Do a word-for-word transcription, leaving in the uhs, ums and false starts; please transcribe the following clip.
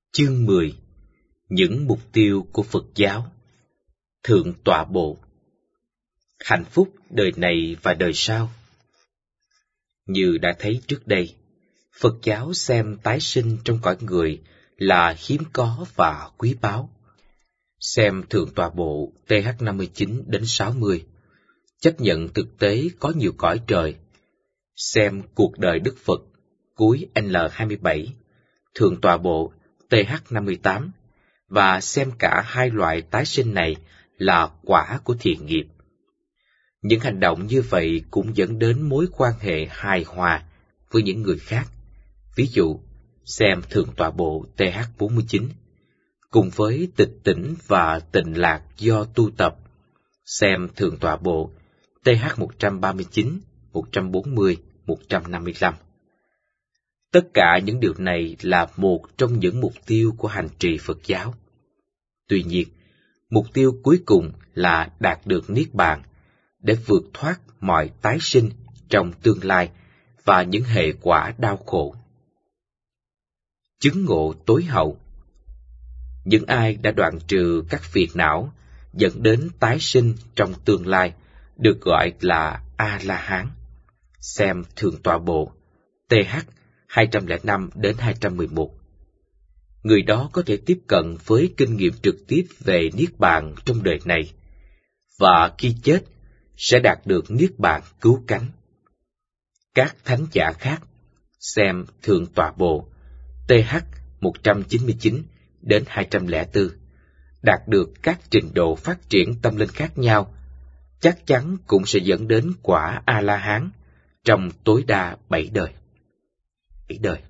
Chương mười. Những mục tiêu của Phật giáo. Thượng tọa bộ. Hạnh phúc đời này và đời sau. Như đã thấy trước đây, Phật giáo xem tái sinh trong cõi người là hiếm có và quý báu. Xem Thượng tọa bộ T H năm mươi chín đến sáu mươi, chấp nhận thực tế có nhiều cõi trời. Xem cuộc đời Đức Phật cuối N hai mươi bảy, Thượng tọa bộ T H năm mươi tám, và xem cả hai loại tái sinh này là quả của thiện nghiệp. Những hành động như vậy cũng dẫn đến mối quan hệ hài hòa với những người khác. Ví dụ, xem Thượng tọa bộ T H bốn mươi chín, cùng với tịch tỉnh và tịnh lạc do tu tập. Xem Thượng tọa bộ T H một trăm ba mươi chín, một trăm bốn mươi, một trăm năm mươi lăm. Tất cả những điều này là một trong những mục tiêu của hành trì Phật giáo. Tuy nhiên, mục tiêu cuối cùng là đạt được Niết Bàn, để vượt thoát mọi tái sinh trong tương lai và những hệ quả đau khổ. Chứng ngộ tối hậu. Những ai đã đoạn trừ các phiền não dẫn đến tái sinh trong tương lai được gọi là A-la-hán. Xem Thượng tọa bộ T H hai trăm lẻ năm đến hai trăm mười một. Người đó có thể tiếp cận với kinh nghiệm trực tiếp về Niết Bàn trong đời này, và khi chết sẽ đạt được Niết Bàn cứu cánh. Các thánh giả khác, xem Thượng tọa bộ T H một trăm chín mươi chín đến hai trăm lẻ bốn, đạt được các trình độ phát triển tâm linh khác nhau, chắc chắn cũng sẽ dẫn đến quả A-la-hán trong tối đa bảy đời. Bảy đời.